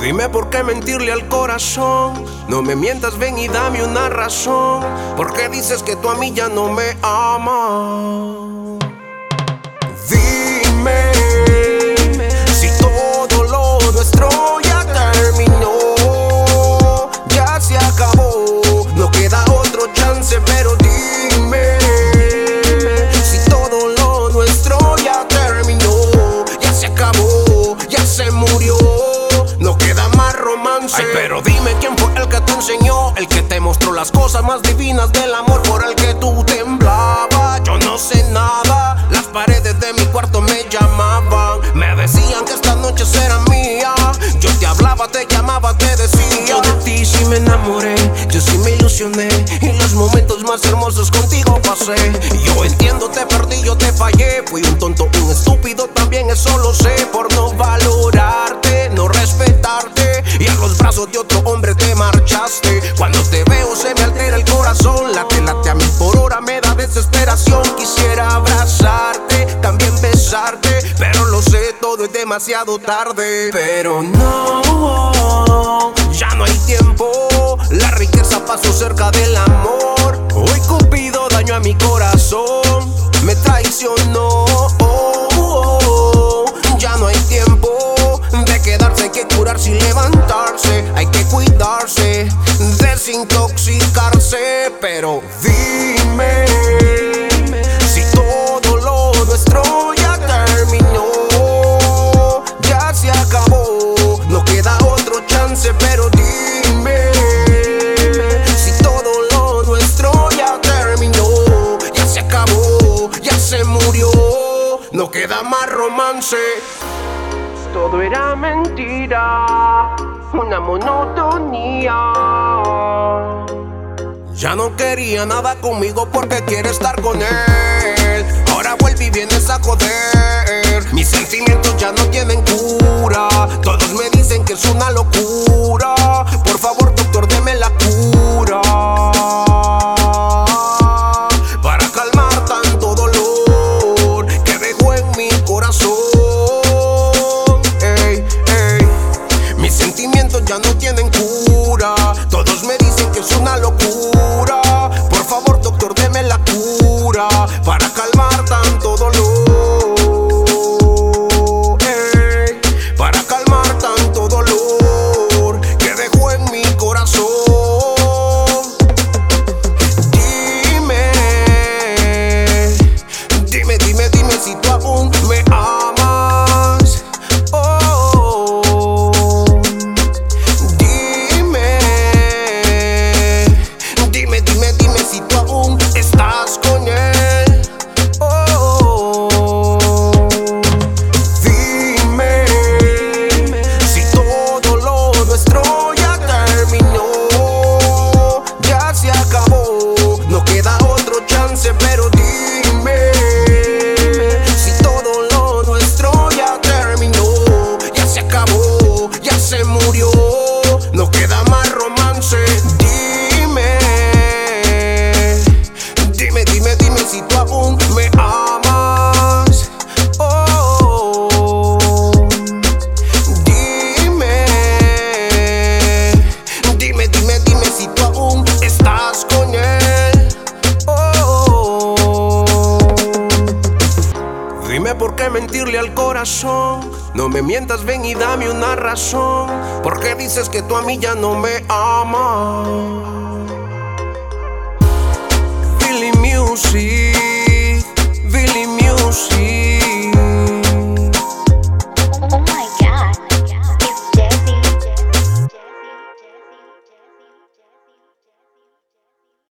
Dime por qué mentirle al corazón. No me mientas, ven y dame una razón. ¿Por qué dices que tú a mí ya no me amas? Dime si todo lo nuestro ya terminó, ya se acabó, no queda otro chance, pero dime si todo lo nuestro ya terminó, ya se acabó, ya se murió, no queda más romance. Ay, pero dime quién fue el que te enseñó, el que te mostró las cosas más divinas del amor por el que tú temblabas. Yo no sé nada, las paredes de mi cuarto me llamaban, me decían que esta noche será mía. Yo te hablaba, te llamaba, te decía. Yo de ti sí me enamoré, yo sí me ilusioné, y los momentos más hermosos contigo pasé. Yo entiendo, te perdí, yo te fallé, fui un tonto, un estúpido, también eso lo sé. Por no valorarte, no respetarte, y a los brazos de otro hombre te marchaste. Cuando te veo se me altera el corazón, late, late a 1000 por hora, me da desesperación. Quisiera abrazarte, también besarte, pero lo sé, todo es demasiado tarde. Pero no, ya no hay tiempo, la riqueza pasó cerca del amor. Hoy Cupido dañó a mi corazón, me traicionó. Ya no hay tiempo de quedarse, hay que curarse y levantarse. Hay que cuidarse, desintoxicarse. Pero dime si todo lo nuestro ya terminó, ya se acabó, no queda otro chance. Pero dime si todo lo nuestro ya terminó, ya se acabó, ya se murió, no queda más romance. Todo era mentira, una monotonía. Ya no quería nada conmigo porque quiere estar con él. Ahora vuelve y vienes a joder. Mis sentimientos ya no tienen cura, todos me dicen que es una locura. Por favor, doctor, deme la cura para calmar tanto dolor que dejó en mi corazón. Mis sentimientos ya no tienen cura, todos me dicen que es una locura. Por favor, doctor, deme la cura para calmar tanto dolor, para calmar tanto dolor que dejó en mi corazón. Dime, dime, dime, dime si tú aún me amas. Dime, dime, dime si tú aún estás con él. Dime si todo lo nuestro ya terminó, ya se acabó, no queda otro chance. Pero dime si todo lo nuestro ya terminó, ya se acabó, ya se murió, no queda más romance. Dime, dime, dime si tú aún me amas. Dime, dime, dime, dime si tú aún estás con él. Dime por qué mentirle al corazón. No me mientas, ven y dame una razón. ¿Por qué dices que tú a mí ya no me amas? Music.